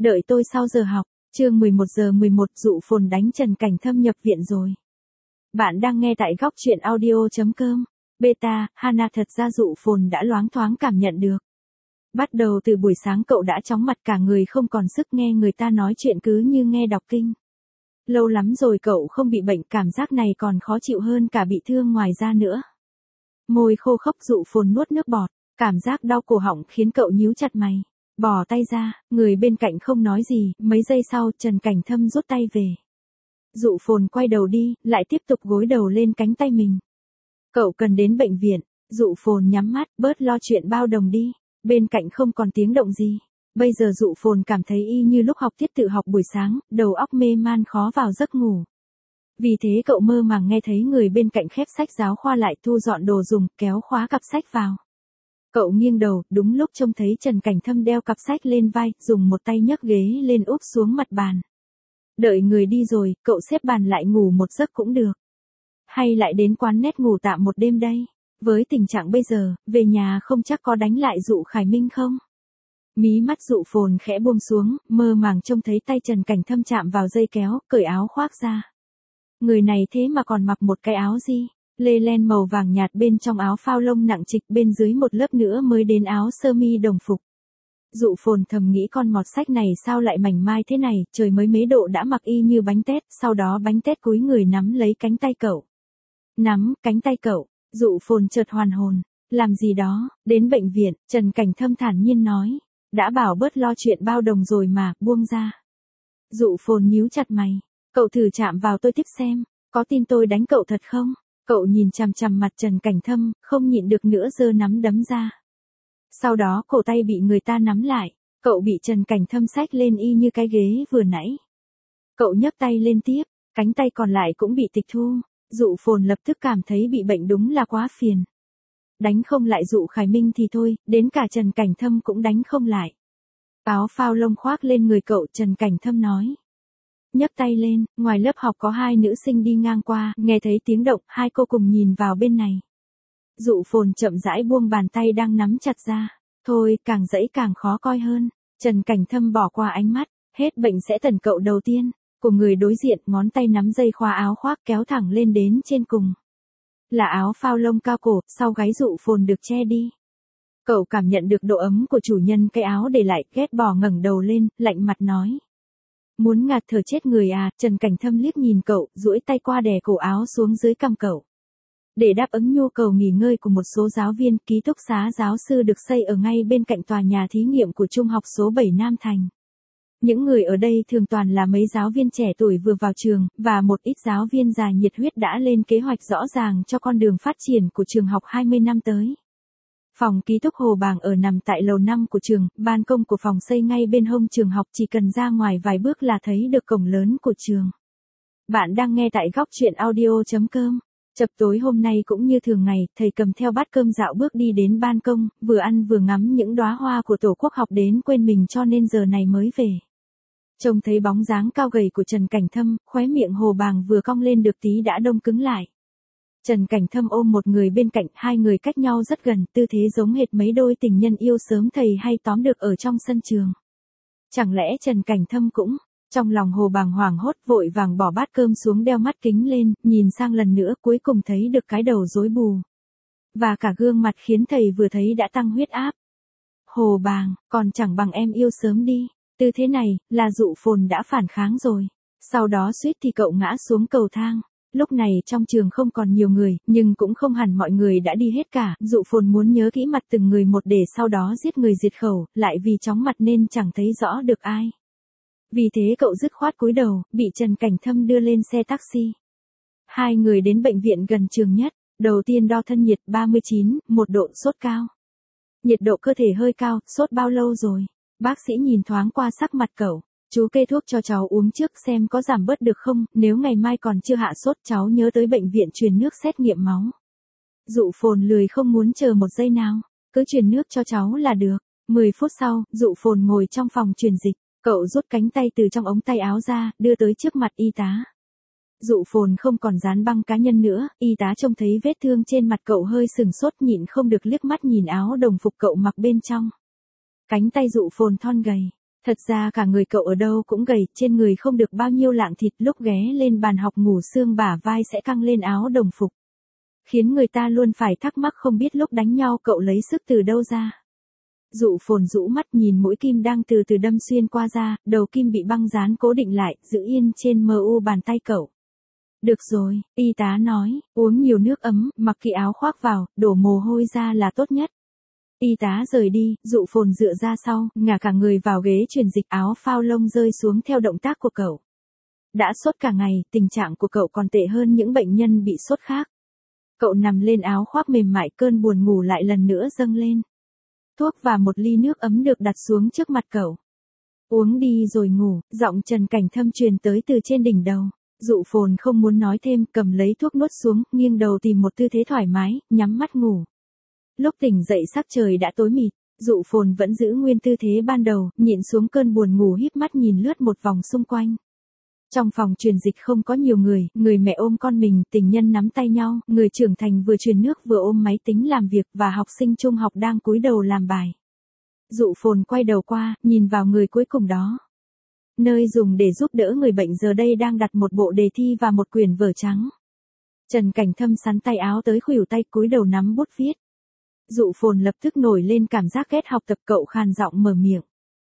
Đợi tôi sau giờ học. Chương 11 giờ 11 dụ phồn đánh Trần Cảnh Thâm nhập viện rồi. Bạn đang nghe tại góc truyện audio.com. Beta, Hana thật ra dụ phồn đã loáng thoáng cảm nhận được. Bắt đầu từ buổi sáng cậu đã chóng mặt cả người không còn sức nghe người ta nói chuyện cứ như nghe đọc kinh. Lâu lắm rồi cậu không bị bệnh, cảm giác này còn khó chịu hơn cả bị thương ngoài da nữa. Môi khô khốc dụ phồn nuốt nước bọt, cảm giác đau cổ họng khiến cậu nhíu chặt mày. Bỏ tay ra, người bên cạnh không nói gì, mấy giây sau Trần Cảnh Thâm rút tay về. Dụ phồn quay đầu đi, lại tiếp tục gối đầu lên cánh tay mình. Cậu cần đến bệnh viện, dụ phồn nhắm mắt, bớt lo chuyện bao đồng đi. Bên cạnh không còn tiếng động gì. Bây giờ dụ phồn cảm thấy y như lúc học tiết tự học buổi sáng, đầu óc mê man khó vào giấc ngủ. Vì thế cậu mơ màng nghe thấy người bên cạnh khép sách giáo khoa lại thu dọn đồ dùng, kéo khóa cặp sách vào. Cậu nghiêng đầu, đúng lúc trông thấy Trần Cảnh Thâm đeo cặp sách lên vai, dùng một tay nhấc ghế lên úp xuống mặt bàn. Đợi người đi rồi, cậu xếp bàn lại ngủ một giấc cũng được. Hay lại đến quán net ngủ tạm một đêm đây? Với tình trạng bây giờ, về nhà không chắc có đánh lại dụ Khải Minh không? Mí mắt dụ phồn khẽ buông xuống, mơ màng trông thấy tay Trần Cảnh Thâm chạm vào dây kéo, cởi áo khoác ra. Người này thế mà còn mặc một cái áo gì? Lê len màu vàng nhạt bên trong áo phao lông nặng trịch, bên dưới một lớp nữa mới đến áo sơ mi đồng phục. Dụ phồn thầm nghĩ con mọt sách này sao lại mảnh mai thế này, trời mới mấy độ đã mặc y như bánh tét, sau đó bánh tét cúi người nắm lấy cánh tay cậu. Nắm cánh tay cậu, dụ phồn chợt hoàn hồn. Làm gì đó, đến bệnh viện, Trần Cảnh Thâm thản nhiên nói. Đã bảo bớt lo chuyện bao đồng rồi mà, buông ra. Dụ phồn nhíu chặt mày. Cậu thử chạm vào tôi tiếp xem, có tin tôi đánh cậu thật không? Cậu nhìn chằm chằm mặt Trần Cảnh Thâm, không nhịn được nữa giơ nắm đấm ra. Sau đó cổ tay bị người ta nắm lại, cậu bị Trần Cảnh Thâm xách lên y như cái ghế vừa nãy. Cậu nhấc tay lên tiếp, cánh tay còn lại cũng bị tịch thu. Dụ phồn lập tức cảm thấy bị bệnh đúng là quá phiền. Đánh không lại dụ Khải Minh thì thôi, đến cả Trần Cảnh Thâm cũng đánh không lại. Áo phao lông khoác lên người cậu, Trần Cảnh Thâm nói. Nhấc tay lên, ngoài lớp học có hai nữ sinh đi ngang qua, nghe thấy tiếng động, hai cô cùng nhìn vào bên này. Dụ phồn chậm rãi buông bàn tay đang nắm chặt ra. Thôi, càng dãy càng khó coi hơn. Trần Cảnh Thâm bỏ qua ánh mắt, hết bệnh sẽ tẩn cậu đầu tiên. Của người đối diện, ngón tay nắm dây khóa áo khoác kéo thẳng lên đến trên cùng. Là áo phao lông cao cổ, sau gáy dụ phồn được che đi. Cậu cảm nhận được độ ấm của chủ nhân cái áo để lại, ghét bỏ ngẩng đầu lên, lạnh mặt nói. Muốn ngạt thở chết người à? Trần Cảnh Thâm liếc nhìn cậu, duỗi tay qua đè cổ áo xuống dưới cằm cậu. Để đáp ứng nhu cầu nghỉ ngơi của một số giáo viên, ký túc xá giáo sư được xây ở ngay bên cạnh tòa nhà thí nghiệm của Trung học số 7 Nam Thành. Những người ở đây thường toàn là mấy giáo viên trẻ tuổi vừa vào trường, và một ít giáo viên già nhiệt huyết đã lên kế hoạch rõ ràng cho con đường phát triển của trường học 20 năm tới. Phòng ký túc Hồ Bàng ở nằm tại lầu 5 của trường, ban công của phòng xây ngay bên hông trường học, chỉ cần ra ngoài vài bước là thấy được cổng lớn của trường. Bạn đang nghe tại góc truyện audio.com. Chập tối hôm nay cũng như thường ngày, thầy cầm theo bát cơm dạo bước đi đến ban công, vừa ăn vừa ngắm những đóa hoa của Tổ quốc học đến quên mình cho nên giờ này mới về. Trông thấy bóng dáng cao gầy của Trần Cảnh Thâm, khóe miệng Hồ Bàng vừa cong lên được tí đã đông cứng lại. Trần Cảnh Thâm ôm một người bên cạnh, hai người cách nhau rất gần, tư thế giống hệt mấy đôi tình nhân yêu sớm thầy hay tóm được ở trong sân trường. Chẳng lẽ Trần Cảnh Thâm cũng? Trong lòng Hồ Bàng hoảng hốt, vội vàng bỏ bát cơm xuống, đeo mắt kính lên, nhìn sang lần nữa, cuối cùng thấy được cái đầu rối bù. Và cả gương mặt khiến thầy vừa thấy đã tăng huyết áp. Hồ Bàng, còn chẳng bằng em yêu sớm đi. Tư thế này, là dụ phồn đã phản kháng rồi. Sau đó suýt thì cậu ngã xuống cầu thang. Lúc này trong trường không còn nhiều người, nhưng cũng không hẳn mọi người đã đi hết cả. Dụ phồn muốn nhớ kỹ mặt từng người một để sau đó giết người diệt khẩu, lại vì chóng mặt nên chẳng thấy rõ được ai. Vì thế cậu dứt khoát cúi đầu, bị Trần Cảnh Thâm đưa lên xe taxi. Hai người đến bệnh viện gần trường nhất. Đầu tiên đo thân nhiệt 39, 1 độ, sốt cao. Nhiệt độ cơ thể hơi cao, sốt bao lâu rồi? Bác sĩ nhìn thoáng qua sắc mặt cậu. Chú kê thuốc cho cháu uống trước xem có giảm bớt được không, nếu ngày mai còn chưa hạ sốt cháu nhớ tới bệnh viện truyền nước xét nghiệm máu. Dụ phồn lười không muốn chờ một giây nào, cứ truyền nước cho cháu là được. 10 phút sau, dụ phồn ngồi trong phòng truyền dịch, cậu rút cánh tay từ trong ống tay áo ra, đưa tới trước mặt y tá. Dụ phồn không còn dán băng cá nhân nữa, y tá trông thấy vết thương trên mặt cậu hơi sừng sốt, nhịn không được liếc mắt nhìn áo đồng phục cậu mặc bên trong. Cánh tay dụ phồn thon gầy, Thật ra cả người cậu ở đâu cũng gầy, trên người không được bao nhiêu lạng thịt, lúc ghé lên bàn học ngủ xương bả vai sẽ căng lên áo đồng phục. Khiến người ta luôn phải thắc mắc không biết lúc đánh nhau cậu lấy sức từ đâu ra. Dụ Phồn rũ mắt nhìn mũi kim đang từ từ đâm xuyên qua da, đầu kim bị băng dán cố định lại, giữ yên trên mu bàn tay cậu. Được rồi, y tá nói, uống nhiều nước ấm, mặc kỹ áo khoác vào, đổ mồ hôi ra là tốt nhất. Y tá rời đi, Dụ Phồn dựa ra sau, ngả cả người vào ghế truyền dịch, áo phao lông rơi xuống theo động tác của cậu. Đã sốt cả ngày, tình trạng của cậu còn tệ hơn những bệnh nhân bị sốt khác. Cậu nằm lên áo khoác mềm mại, cơn buồn ngủ lại lần nữa dâng lên. Thuốc và một ly nước ấm được đặt xuống trước mặt cậu. Uống đi rồi ngủ, giọng Trần Cảnh Thâm truyền tới từ trên đỉnh đầu. Dụ Phồn không muốn nói thêm, cầm lấy thuốc nuốt xuống, nghiêng đầu tìm một tư thế thoải mái, nhắm mắt ngủ. Lúc tỉnh dậy sắc trời đã tối mịt, Dụ Phồn vẫn giữ nguyên tư thế ban đầu, nhịn xuống cơn buồn ngủ, híp mắt nhìn lướt một vòng xung quanh. Trong phòng truyền dịch không có nhiều người, người mẹ ôm con mình, tình nhân nắm tay nhau, người trưởng thành vừa truyền nước vừa ôm máy tính làm việc và học sinh trung học đang cúi đầu làm bài. Dụ Phồn quay đầu qua, nhìn vào người cuối cùng đó. Nơi dùng để giúp đỡ người bệnh giờ đây đang đặt một bộ đề thi và một quyển vở trắng. Trần Cảnh Thâm sắn tay áo tới khuỷu tay, cúi đầu nắm bút viết. Dụ Phồn lập tức nổi lên cảm giác ghét học tập, cậu khàn giọng mở miệng.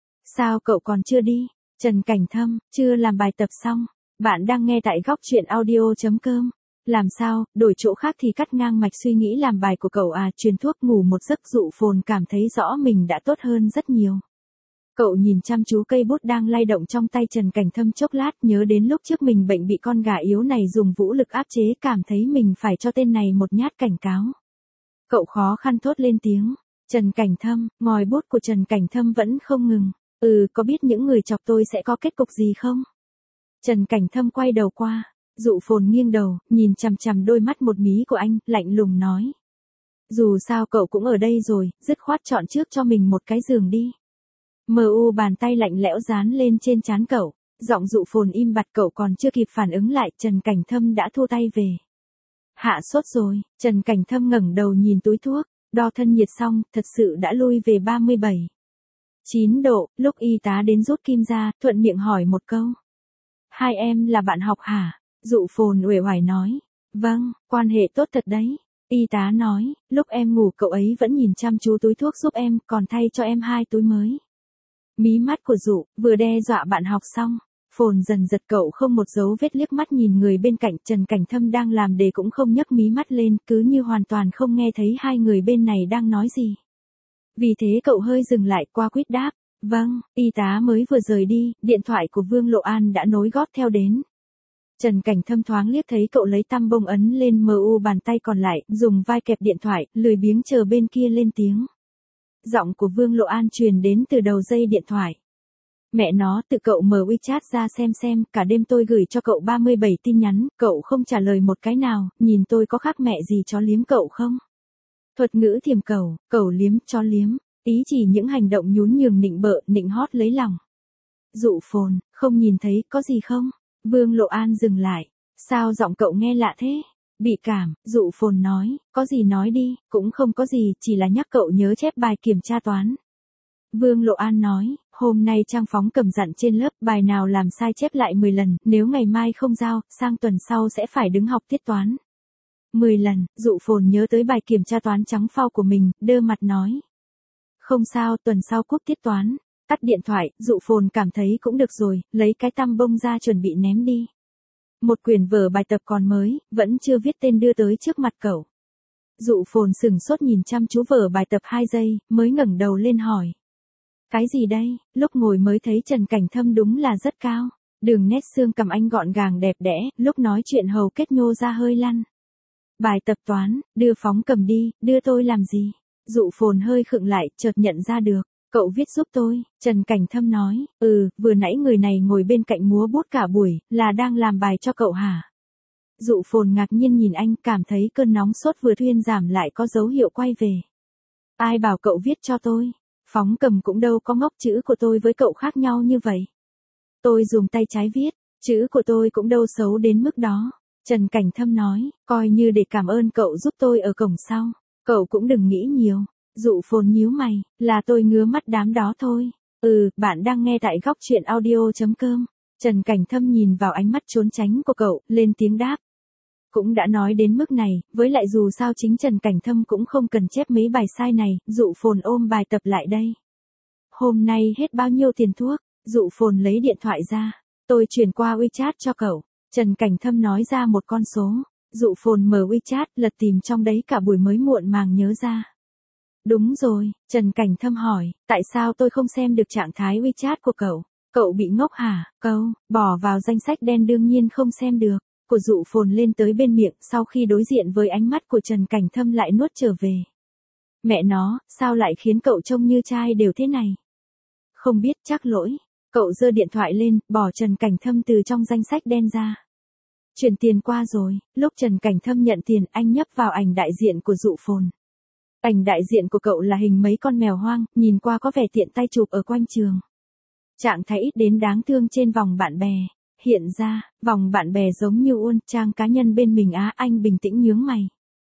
Sao cậu còn chưa đi? Trần Cảnh Thâm, chưa làm bài tập xong. Bạn đang nghe tại góc truyện audio.com. Làm sao, đổi chỗ khác thì cắt ngang mạch suy nghĩ làm bài của cậu à, truyền thuốc ngủ một giấc. Dụ Phồn cảm thấy rõ mình đã tốt hơn rất nhiều. Cậu nhìn chăm chú cây bút đang lay động trong tay Trần Cảnh Thâm chốc lát, nhớ đến lúc trước mình bệnh bị con gà yếu này dùng vũ lực áp chế, cảm thấy mình phải cho tên này một nhát cảnh cáo. Cậu khó khăn thốt lên tiếng. Trần Cảnh Thâm, ngòi bút của Trần Cảnh Thâm vẫn không ngừng. Có biết những người chọc tôi sẽ có kết cục gì không? Trần Cảnh Thâm quay đầu qua. Dụ Phồn nghiêng đầu, nhìn chằm chằm đôi mắt một mí của anh, lạnh lùng nói. Dù sao cậu cũng ở đây rồi, dứt khoát chọn trước cho mình một cái giường đi. Mu bàn tay lạnh lẽo dán lên trên trán cậu. Giọng Dụ Phồn im bặt, cậu còn chưa kịp phản ứng lại, Trần Cảnh Thâm đã thu tay về. Hạ sốt rồi, Trần Cảnh Thâm ngẩng đầu nhìn túi thuốc, đo thân nhiệt xong, thật sự đã lui về 37,9 độ, lúc y tá đến rút kim ra, thuận miệng hỏi một câu. Hai em là bạn học hả? Dụ Phồn uể oải nói. Vâng, quan hệ tốt thật đấy. Y tá nói, lúc em ngủ cậu ấy vẫn nhìn chăm chú túi thuốc giúp em, còn thay cho em 2 túi mới. Mí mắt của Dụ, vừa đe dọa bạn học xong. Phồn dần giật, cậu không một dấu vết liếc mắt nhìn người bên cạnh. Trần Cảnh Thâm đang làm đề cũng không nhấc mí mắt lên, cứ như hoàn toàn không nghe thấy hai người bên này đang nói gì. Vì thế cậu hơi dừng lại, qua quýt đáp. Vâng, y tá mới vừa rời đi, điện thoại của Vương Lộ An đã nối gót theo đến. Trần Cảnh Thâm thoáng liếc thấy cậu lấy tăm bông ấn lên mu bàn tay còn lại, dùng vai kẹp điện thoại, lười biếng chờ bên kia lên tiếng. Giọng của Vương Lộ An truyền đến từ đầu dây điện thoại. Mẹ nó, tự cậu mở WeChat ra xem, cả đêm tôi gửi cho cậu 37 tin nhắn, cậu không trả lời một cái nào, nhìn tôi có khác mẹ gì chó liếm cậu không? Thuật ngữ thiềm cẩu liếm, chó liếm, ý chỉ những hành động nhún nhường nịnh bợ, nịnh hót lấy lòng. Dụ Phồn, không nhìn thấy, có gì không? Vương Lộ An dừng lại. Sao giọng cậu nghe lạ thế? Bị cảm, Dụ Phồn nói, có gì nói đi, cũng không có gì, chỉ là nhắc cậu nhớ chép bài kiểm tra toán. Vương Lộ An nói, hôm nay Trang Phóng cầm dặn trên lớp, bài nào làm sai chép lại 10 lần, nếu ngày mai không giao, sang tuần sau sẽ phải đứng học tiết toán. 10 lần, Dụ Phồn nhớ tới bài kiểm tra toán trắng phao của mình, đơ mặt nói. Không sao, tuần sau cúp tiết toán. Tắt điện thoại, Dụ Phồn cảm thấy cũng được rồi, lấy cái tăm bông ra chuẩn bị ném đi. Một quyển vở bài tập còn mới, vẫn chưa viết tên đưa tới trước mặt cậu. Dụ Phồn sửng sốt nhìn chăm chú vở bài tập 2 giây, mới ngẩng đầu lên hỏi. Cái gì đây? Lúc ngồi mới thấy Trần Cảnh Thâm đúng là rất cao. Đường nét xương cằm anh gọn gàng đẹp đẽ, lúc nói chuyện hầu kết nhô ra hơi lăn. Bài tập toán, đưa Phóng cầm đi, đưa tôi làm gì? Dụ Phồn hơi khựng lại, chợt nhận ra được. Cậu viết giúp tôi, Trần Cảnh Thâm nói. Vừa nãy người này ngồi bên cạnh múa bút cả buổi, là đang làm bài cho cậu hả? Dụ Phồn ngạc nhiên nhìn anh, cảm thấy cơn nóng sốt vừa thuyên giảm lại có dấu hiệu quay về. Ai bảo cậu viết cho tôi? Phóng cầm cũng đâu có ngốc, chữ của tôi với cậu khác nhau như vậy. Tôi dùng tay trái viết, chữ của tôi cũng đâu xấu đến mức đó. Trần Cảnh Thâm nói, coi như để cảm ơn cậu giúp tôi ở cổng sau. Cậu cũng đừng nghĩ nhiều. Dụ Phồn nhíu mày, là tôi ngứa mắt đám đó thôi. Bạn đang nghe tại góc chuyện audio.com. Trần Cảnh Thâm nhìn vào ánh mắt trốn tránh của cậu, lên tiếng đáp. Cũng đã nói đến mức này, với lại dù sao chính Trần Cảnh Thâm cũng không cần chép mấy bài sai này, Dụ Phồn ôm bài tập lại đây. Hôm nay hết bao nhiêu tiền thuốc? Dụ Phồn lấy điện thoại ra. Tôi chuyển qua WeChat cho cậu. Trần Cảnh Thâm nói ra một con số. Dụ Phồn mở WeChat, lật tìm trong đấy cả buổi mới muộn màng nhớ ra. Đúng rồi, Trần Cảnh Thâm hỏi, tại sao tôi không xem được trạng thái WeChat của cậu? Cậu bị ngốc hả? Bỏ vào danh sách đen đương nhiên không xem được. Của Dụ Phồn lên tới bên miệng sau khi đối diện với ánh mắt của Trần Cảnh Thâm lại nuốt trở về. Mẹ nó, sao lại khiến cậu trông như trai đều thế này? Không biết, chắc lỗi. Cậu giơ điện thoại lên, bỏ Trần Cảnh Thâm từ trong danh sách đen ra. Chuyển tiền qua rồi, lúc Trần Cảnh Thâm nhận tiền anh nhấp vào ảnh đại diện của Dụ Phồn. Ảnh đại diện của cậu là hình mấy con mèo hoang, nhìn qua có vẻ tiện tay chụp ở quanh trường. Trạng thái ít đến đáng thương trên vòng bạn bè. Hiện ra, vòng bạn bè giống như Uôn trang cá nhân bên mình anh bình tĩnh nhướng mày.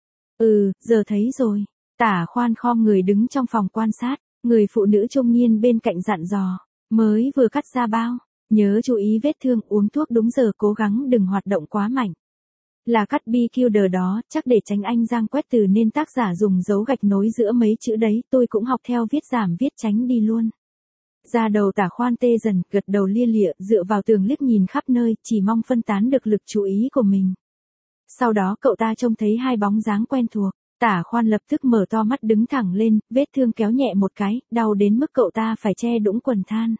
Giờ thấy rồi. Tả Khoan khom người đứng trong phòng quan sát, người phụ nữ trung niên bên cạnh dặn dò. Mới vừa cắt ra bao. Nhớ chú ý vết thương, uống thuốc đúng giờ, cố gắng đừng hoạt động quá mạnh. Là cắt BQD đó, chắc để tránh anh Giang quét từ nên tác giả dùng dấu gạch nối giữa mấy chữ đấy, tôi cũng học theo viết giảm viết tránh đi luôn. Da đầu Tả Khoan tê dần, gật đầu lia lịa, dựa vào tường liếc nhìn khắp nơi, chỉ mong phân tán được lực chú ý của mình. Sau đó cậu ta trông thấy hai bóng dáng quen thuộc, Tả Khoan lập tức mở to mắt đứng thẳng lên, vết thương kéo nhẹ một cái, đau đến mức cậu ta phải che đũng quần than.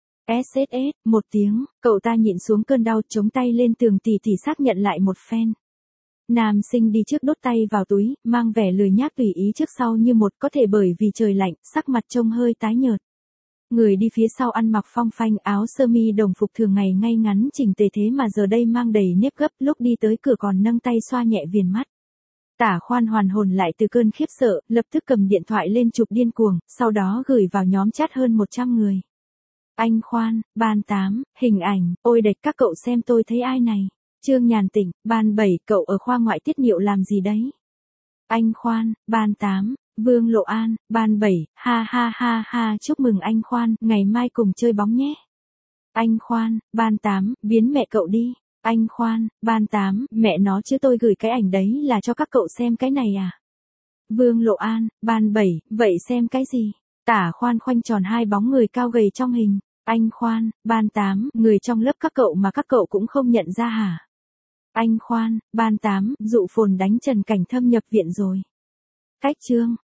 SSS, một tiếng, cậu ta nhịn xuống cơn đau, chống tay lên tường tỉ xác nhận lại một phen. Nam sinh đi trước đốt tay vào túi, mang vẻ lười nhác tùy ý trước sau như một, có thể bởi vì trời lạnh, sắc mặt trông hơi tái nhợt. Người đi phía sau ăn mặc phong phanh, áo sơ mi đồng phục thường ngày ngay ngắn chỉnh tề, thế mà giờ đây mang đầy nếp gấp, lúc đi tới cửa còn nâng tay xoa nhẹ viền mắt. Tả Khoan hoàn hồn lại từ cơn khiếp sợ, lập tức cầm điện thoại lên chụp điên cuồng, sau đó gửi vào nhóm chat hơn 100 người. Anh Khoan, ban 8, hình ảnh, ôi đệch các cậu xem tôi thấy ai này. Trương Nhàn Tĩnh, ban 7, cậu ở khoa ngoại tiết niệu làm gì đấy? Anh Khoan, ban 8, Vương Lộ An, ban 7, ha ha ha ha, chúc mừng anh Khoan, ngày mai cùng chơi bóng nhé. Anh Khoan, ban 8, biến mẹ cậu đi. Anh Khoan, ban 8, mẹ nó chứ tôi gửi cái ảnh đấy là cho các cậu xem cái này à? Vương Lộ An, ban 7, vậy xem cái gì? Tả Khoan khoanh tròn hai bóng người cao gầy trong hình. Anh Khoan, ban 8, người trong lớp các cậu mà các cậu cũng không nhận ra hả? Anh Khoan, ban 8, Dụ Phồn đánh Trần Cảnh Thâm nhập viện rồi. Cách chương.